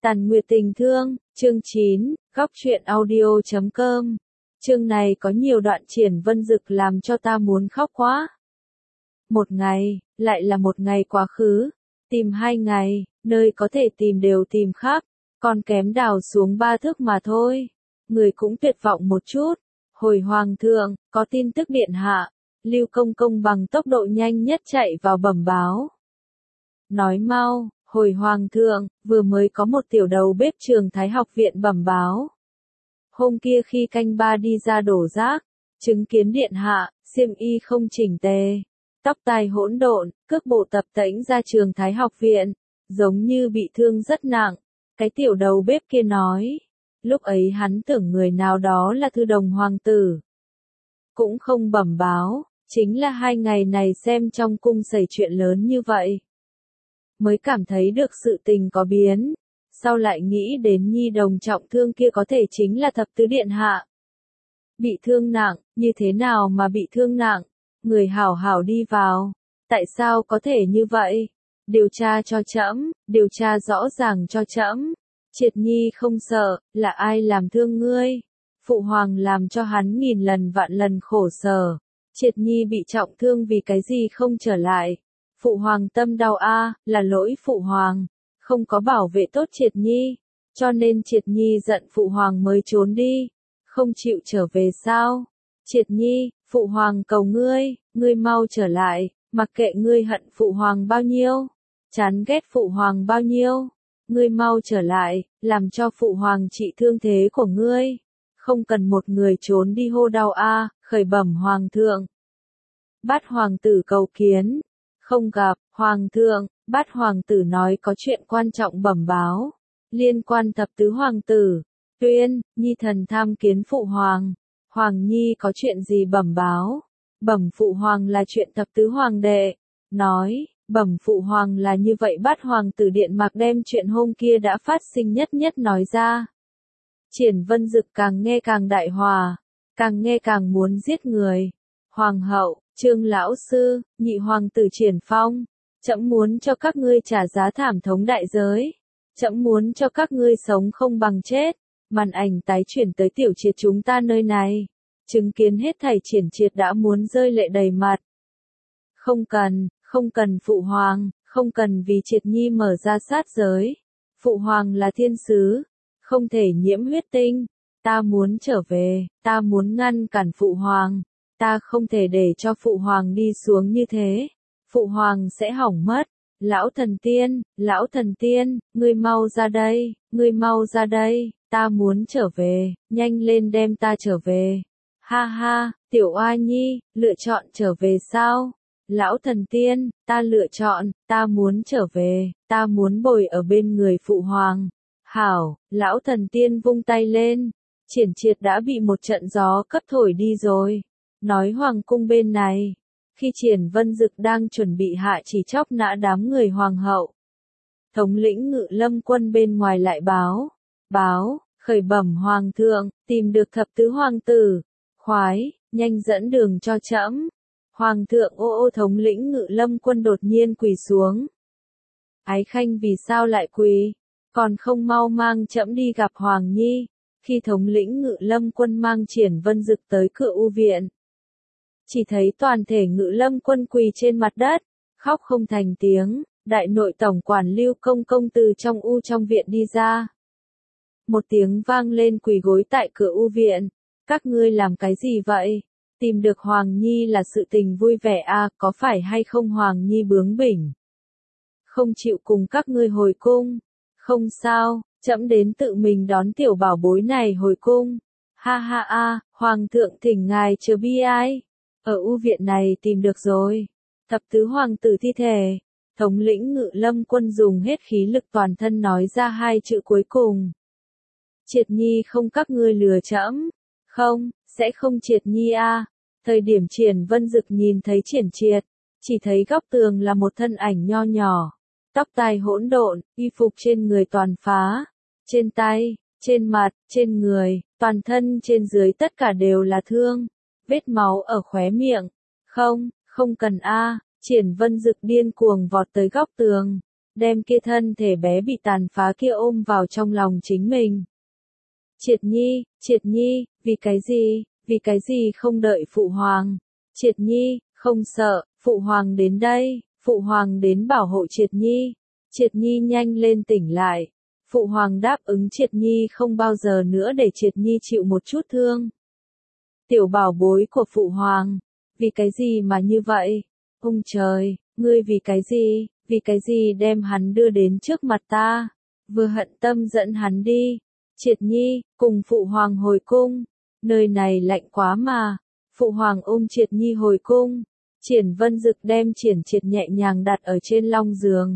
Tàn Nguyệt tình thương, chương 9, góc truyện audio.com. Chương này có nhiều đoạn Triển Vân Dực làm cho ta muốn khóc quá. Một ngày, lại là một ngày quá khứ. Tìm 2 ngày, nơi có thể tìm đều tìm khắp, còn kém đào xuống 3 thước mà thôi. Người cũng tuyệt vọng một chút. Hồi Hoàng thượng, có tin tức điện hạ. Lưu Công Công bằng tốc độ nhanh nhất chạy vào bẩm báo. Nói mau. Hồi Hoàng thượng, vừa mới có một tiểu đầu bếp trường Thái học viện bẩm báo. Hôm kia khi canh ba đi ra đổ rác, chứng kiến điện hạ, xiêm y không chỉnh tề, tóc tai hỗn độn, cước bộ tập tễnh ra trường Thái học viện, giống như bị thương rất nặng. Cái tiểu đầu bếp kia nói, lúc ấy hắn tưởng người nào đó là thư đồng hoàng tử. Cũng không bẩm báo, chính là 2 ngày này xem trong cung xảy chuyện lớn như vậy. Mới cảm thấy được sự tình có biến, sau lại nghĩ đến nhi đồng trọng thương kia có thể chính là thập tứ điện hạ. Bị thương nặng, như thế nào mà bị thương nặng, người hảo hảo đi vào, tại sao có thể như vậy? Điều tra cho trẫm, điều tra rõ ràng cho trẫm. Triệt Nhi không sợ, là ai làm thương ngươi? Phụ hoàng làm cho hắn nghìn lần vạn lần khổ sở. Triệt Nhi bị trọng thương vì cái gì không trở lại? Phụ hoàng tâm đau là lỗi phụ hoàng, không có bảo vệ tốt Triệt Nhi, cho nên Triệt Nhi giận phụ hoàng mới trốn đi, không chịu trở về sao? Triệt Nhi, phụ hoàng cầu ngươi mau trở lại, mặc kệ ngươi hận phụ hoàng bao nhiêu, chán ghét phụ hoàng bao nhiêu, ngươi mau trở lại, làm cho phụ hoàng trị thương thế của ngươi, không cần một người trốn đi hô đau khởi bẩm hoàng thượng. Bát hoàng tử cầu kiến. Không gặp, hoàng thượng, Bát hoàng tử nói có chuyện quan trọng bẩm báo, liên quan thập tứ hoàng tử. Tuyên, nhi thần tham kiến phụ hoàng. Hoàng nhi có chuyện gì bẩm báo? Bẩm phụ hoàng là chuyện thập tứ hoàng đệ. Nói, bẩm phụ hoàng là như vậy. Bát hoàng tử điện mạc đem chuyện hôm kia đã phát sinh nhất nhất nói ra. Triển Vân Dực càng nghe càng đại hòa, càng nghe càng muốn giết người. Hoàng hậu, Trương lão sư, nhị hoàng tử Triển Phong, trẫm muốn cho các ngươi trả giá thảm thống đại giới. Trẫm muốn cho các ngươi sống không bằng chết. Màn ảnh tái chuyển tới Tiểu Triệt chúng ta nơi này, chứng kiến hết thảy Triển Triệt đã muốn rơi lệ đầy mặt. Không cần phụ hoàng, không cần vì Triệt Nhi mở ra sát giới. Phụ hoàng là thiên sứ, không thể nhiễm huyết tinh. Ta muốn trở về, ta muốn ngăn cản phụ hoàng. Ta không thể để cho phụ hoàng đi xuống như thế. Phụ hoàng sẽ hỏng mất. Lão thần tiên, ngươi mau ra đây, ngươi mau ra đây, ta muốn trở về, nhanh lên đem ta trở về. Ha ha, tiểu oa nhi, lựa chọn trở về sao? Lão thần tiên, ta lựa chọn, ta muốn trở về, ta muốn bồi ở bên người phụ hoàng. Hảo, lão thần tiên vung tay lên, Triển Triệt đã bị một trận gió cấp thổi đi rồi. Nói hoàng cung bên này, khi Triển Vân Dực đang chuẩn bị hạ chỉ chóc nã đám người hoàng hậu, thống lĩnh Ngự Lâm quân bên ngoài lại báo, khởi bẩm hoàng thượng, tìm được thập tứ hoàng tử, khoái, nhanh dẫn đường cho trẫm. Hoàng thượng thống lĩnh Ngự Lâm quân đột nhiên quỳ xuống. Ái khanh vì sao lại quỳ, còn không mau mang trẫm đi gặp hoàng nhi. Khi thống lĩnh Ngự Lâm quân mang Triển Vân Dực tới cửa u viện, chỉ thấy toàn thể Ngự Lâm quân quỳ trên mặt đất, khóc không thành tiếng. Đại nội tổng quản Lưu Công Công từ trong viện đi ra. Một tiếng vang lên quỳ gối tại cửa u viện. Các ngươi làm cái gì vậy? Tìm được Hoàng Nhi là sự tình vui vẻ có phải hay không? Hoàng Nhi bướng bỉnh, không chịu cùng các ngươi hồi cung. Không sao, trẫm đến tự mình đón tiểu bảo bối này hồi cung. Ha ha hoàng thượng thỉnh ngài chờ bi ai. Ở u viện này tìm được rồi. Thập tứ hoàng tử thi thể. Thống lĩnh Ngự Lâm quân dùng hết khí lực toàn thân nói ra 2 chữ cuối cùng. Triệt Nhi không, các ngươi lừa trẫm. Không, sẽ không Triệt Nhi Thời điểm Triển Vân Dực nhìn thấy Triển Triệt, chỉ thấy góc tường là một thân ảnh nho nhỏ. Tóc tai hỗn độn, y phục trên người toàn phá. Trên tay, trên mặt, trên người, toàn thân trên dưới tất cả đều là thương. Vết máu ở khóe miệng. Không cần Triển Vân Dực điên cuồng vọt tới góc tường, đem kia thân thể bé bị tàn phá kia ôm vào trong lòng chính mình. Triệt Nhi, vì cái gì không đợi Phụ Hoàng? Triệt Nhi, không sợ, Phụ Hoàng đến đây, Phụ Hoàng đến bảo hộ Triệt Nhi. Triệt Nhi nhanh lên tỉnh lại. Phụ Hoàng đáp ứng Triệt Nhi không bao giờ nữa để Triệt Nhi chịu một chút thương. Tiểu bảo bối của Phụ Hoàng, vì cái gì mà như vậy? Ông trời, ngươi vì cái gì đem hắn đưa đến trước mặt ta? Vừa hận tâm dẫn hắn đi. Triệt Nhi, cùng Phụ Hoàng hồi cung. Nơi này lạnh quá mà. Phụ Hoàng ôm Triệt Nhi hồi cung. Triển Vân Dực đem Triển Triệt nhẹ nhàng đặt ở trên long giường.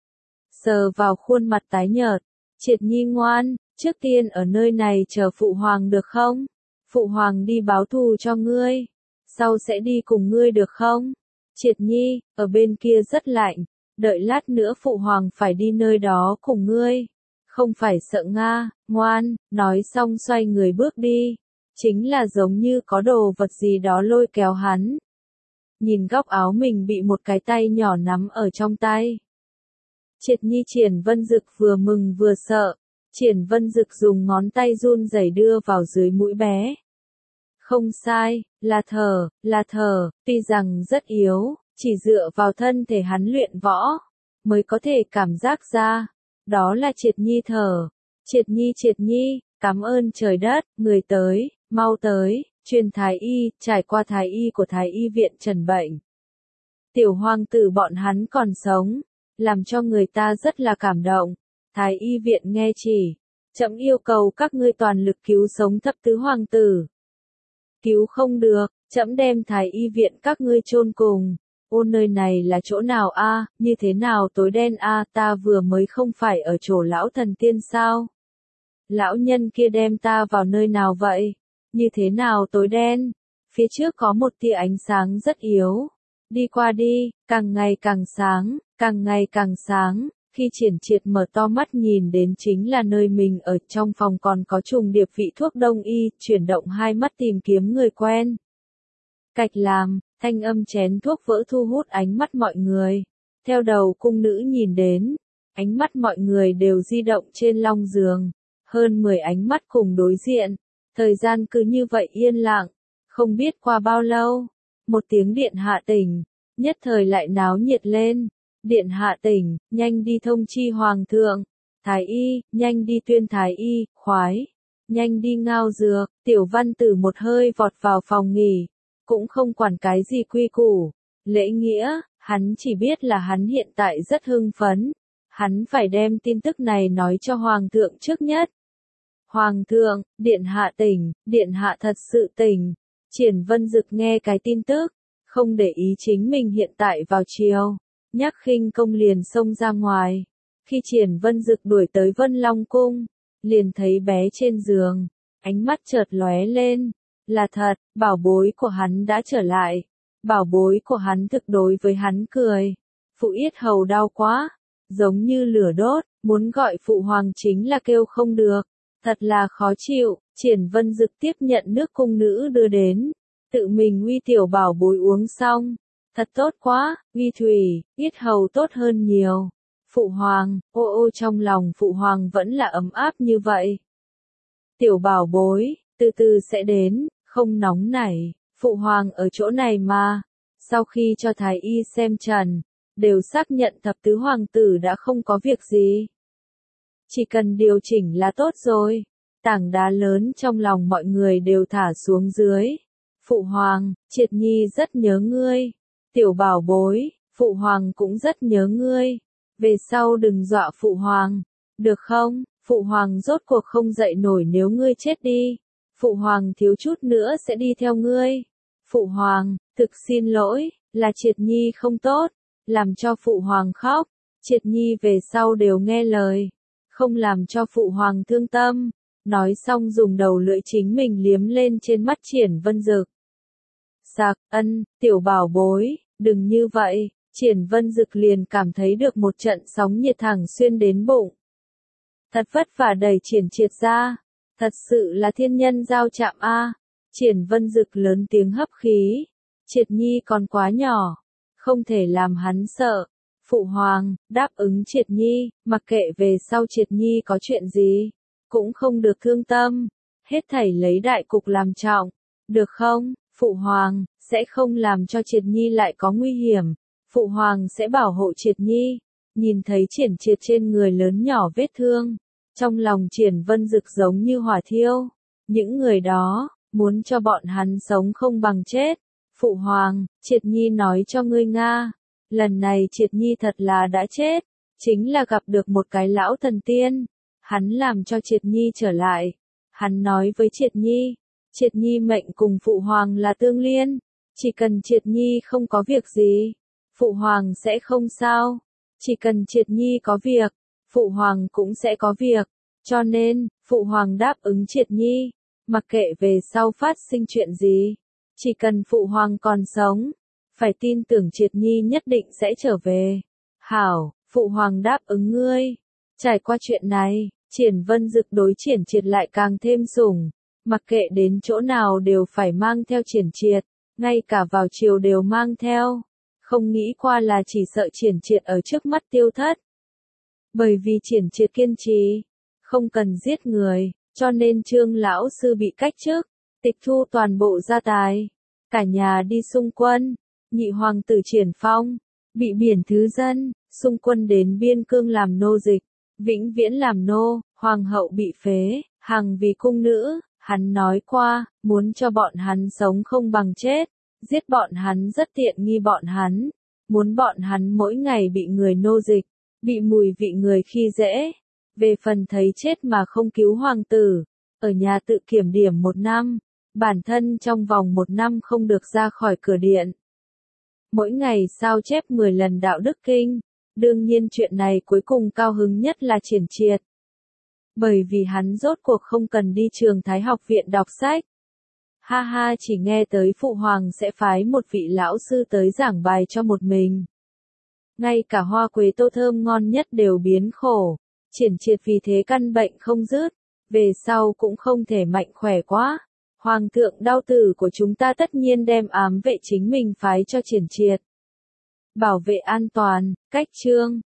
Sờ vào khuôn mặt tái nhợt. Triệt Nhi ngoan, trước tiên ở nơi này chờ Phụ Hoàng được không? Phụ Hoàng đi báo thù cho ngươi. Sau sẽ đi cùng ngươi được không? Triệt Nhi, ở bên kia rất lạnh. Đợi lát nữa Phụ Hoàng phải đi nơi đó cùng ngươi. Không phải sợ Nga, ngoan, nói xong xoay người bước đi. Chính là giống như có đồ vật gì đó lôi kéo hắn. Nhìn góc áo mình bị một cái tay nhỏ nắm ở trong tay. Triệt Nhi Triển Vân Dực vừa mừng vừa sợ. Triển Vân Dực dùng ngón tay run rẩy đưa vào dưới mũi bé. Không sai, là thở, tuy rằng rất yếu, chỉ dựa vào thân thể hắn luyện võ, mới có thể cảm giác ra. Đó là Triệt Nhi thở. Triệt Nhi, cảm ơn trời đất, người tới, mau tới, truyền thái y, trải qua thái y của thái y viện trần bệnh. Tiểu hoàng tử bọn hắn còn sống, làm cho người ta rất là cảm động. Thái y viện nghe chỉ, trẫm yêu cầu các ngươi toàn lực cứu sống thập tứ hoàng tử. Cứu không được, trẫm đem thái y viện các ngươi chôn cùng. Ôn nơi này là chỗ nào a? Như thế nào tối đen a? Ta vừa mới không phải ở chỗ lão thần tiên sao? Lão nhân kia đem ta vào nơi nào vậy? Như thế nào tối đen? Phía trước có một tia ánh sáng rất yếu. Đi qua đi, càng ngày càng sáng. Khi Triển Triệt mở to mắt nhìn đến chính là nơi mình ở, trong phòng còn có trùng điệp vị thuốc đông y, chuyển động hai mắt tìm kiếm người quen. Cạch làm, thanh âm chén thuốc vỡ thu hút ánh mắt mọi người. Theo đầu cung nữ nhìn đến, ánh mắt mọi người đều di động trên long giường. Hơn 10 ánh mắt cùng đối diện. Thời gian cứ như vậy yên lặng. Không biết qua bao lâu, một tiếng điện hạ tỉnh, nhất thời lại náo nhiệt lên. Điện hạ tỉnh, nhanh đi thông chi hoàng thượng. Thái y, nhanh đi tuyên thái y, khoái. Nhanh đi ngao dược. Tiểu văn tử một hơi vọt vào phòng nghỉ. Cũng không quản cái gì quy củ, lễ nghĩa, hắn chỉ biết là hắn hiện tại rất hưng phấn. Hắn phải đem tin tức này nói cho hoàng thượng trước nhất. Hoàng thượng, điện hạ tỉnh, điện hạ thật sự tỉnh. Triển Vân Dực nghe cái tin tức, không để ý chính mình hiện tại vào chiều, nhắc khinh công liền xông ra ngoài. Khi Triển Vân Dực đuổi tới Vân Long cung, liền thấy bé trên giường, ánh mắt chợt lóe lên. Là thật, bảo bối của hắn đã trở lại. Bảo bối của hắn thực đối với hắn cười. Phụ yết hầu đau quá, giống như lửa đốt, muốn gọi Phụ Hoàng chính là kêu không được. Thật là khó chịu. Triển Vân Dực tiếp nhận nước cung nữ đưa đến, tự mình uy tiểu bảo bối uống xong. Thật tốt quá, uy thủy, yết hầu tốt hơn nhiều. Phụ Hoàng, ô trong lòng Phụ Hoàng vẫn là ấm áp như vậy. Tiểu bảo bối, từ từ sẽ đến, không nóng nảy, Phụ Hoàng ở chỗ này mà. Sau khi cho thái y xem trần, đều xác nhận thập tứ hoàng tử đã không có việc gì. Chỉ cần điều chỉnh là tốt rồi. Tảng đá lớn trong lòng mọi người đều thả xuống dưới. Phụ Hoàng, Triệt Nhi rất nhớ ngươi. Tiểu bảo bối, Phụ Hoàng cũng rất nhớ ngươi. Về sau đừng dọa Phụ Hoàng, được không? Phụ Hoàng rốt cuộc không dậy nổi nếu ngươi chết đi. Phụ Hoàng thiếu chút nữa sẽ đi theo ngươi. Phụ Hoàng, thực xin lỗi, là Triệt Nhi không tốt, làm cho Phụ Hoàng khóc. Triệt Nhi về sau đều nghe lời, không làm cho Phụ Hoàng thương tâm. Nói xong dùng đầu lưỡi chính mình liếm lên trên mắt Triển Vân Dực. Sặc, tiểu bảo bối, đừng như vậy. Triển Vân Dực liền cảm thấy được một trận sóng nhiệt thẳng xuyên đến bụng. Thật vất vả đẩy Triển Triệt ra. Thật sự là thiên nhân giao chạm a. Triển Vân Dực lớn tiếng hấp khí. Triệt Nhi còn quá nhỏ, không thể làm hắn sợ. Phụ hoàng, đáp ứng Triệt Nhi, mặc kệ về sau Triệt Nhi có chuyện gì, cũng không được thương tâm, hết thảy lấy đại cục làm trọng, được không? Phụ hoàng, sẽ không làm cho Triệt Nhi lại có nguy hiểm, Phụ hoàng sẽ bảo hộ Triệt Nhi. Nhìn thấy Triển Triệt trên người lớn nhỏ vết thương, trong lòng Triển Vân Dực giống như hỏa thiêu, những người đó, muốn cho bọn hắn sống không bằng chết. Phụ hoàng, Triệt Nhi nói cho ngươi Nga, lần này Triệt Nhi thật là đã chết, chính là gặp được một cái lão thần tiên, hắn làm cho Triệt Nhi trở lại, hắn nói với Triệt Nhi mệnh cùng Phụ hoàng là tương liên, chỉ cần Triệt Nhi không có việc gì, Phụ hoàng sẽ không sao, chỉ cần Triệt Nhi có việc, Phụ hoàng cũng sẽ có việc, cho nên, Phụ hoàng đáp ứng Triệt Nhi, mặc kệ về sau phát sinh chuyện gì, chỉ cần Phụ hoàng còn sống, phải tin tưởng Triệt Nhi nhất định sẽ trở về. Hảo, Phụ hoàng đáp ứng ngươi. Trải qua chuyện này, Triển Vân Dực đối Triển Triệt lại càng thêm sủng, mặc kệ đến chỗ nào đều phải mang theo Triển Triệt, ngay cả vào triều đều mang theo. Không nghĩ qua là chỉ sợ Triển Triệt ở trước mắt tiêu thất. Bởi vì Triển Triệt kiên trì, không cần giết người, cho nên Trương lão sư bị cách chức, tịch thu toàn bộ gia tài, cả nhà đi xung quân, nhị hoàng tử Triển Phong, bị biển thứ dân, xung quân đến biên cương làm nô dịch, vĩnh viễn làm nô, hoàng hậu bị phế, hằng vì cung nữ, hắn nói qua, muốn cho bọn hắn sống không bằng chết, giết bọn hắn rất tiện nghi bọn hắn, muốn bọn hắn mỗi ngày bị người nô dịch, bị mùi vị người khi dễ. Về phần thấy chết mà không cứu hoàng tử, ở nhà tự kiểm điểm 1 năm, bản thân trong vòng 1 năm không được ra khỏi cửa điện. Mỗi ngày sao chép 10 lần đạo đức kinh, đương nhiên chuyện này cuối cùng cao hứng nhất là Triển Triệt. Bởi vì hắn rốt cuộc không cần đi trường Thái học viện đọc sách. Ha ha, chỉ nghe tới Phụ hoàng sẽ phái một vị lão sư tới giảng bài cho một mình. Ngay cả hoa quế tô thơm ngon nhất đều biến khổ. Triển Triệt vì thế căn bệnh không dứt, về sau cũng không thể mạnh khỏe quá. Hoàng thượng đau tử của chúng ta tất nhiên đem ám vệ chính mình phái cho Triển Triệt. Bảo vệ an toàn, cách chương.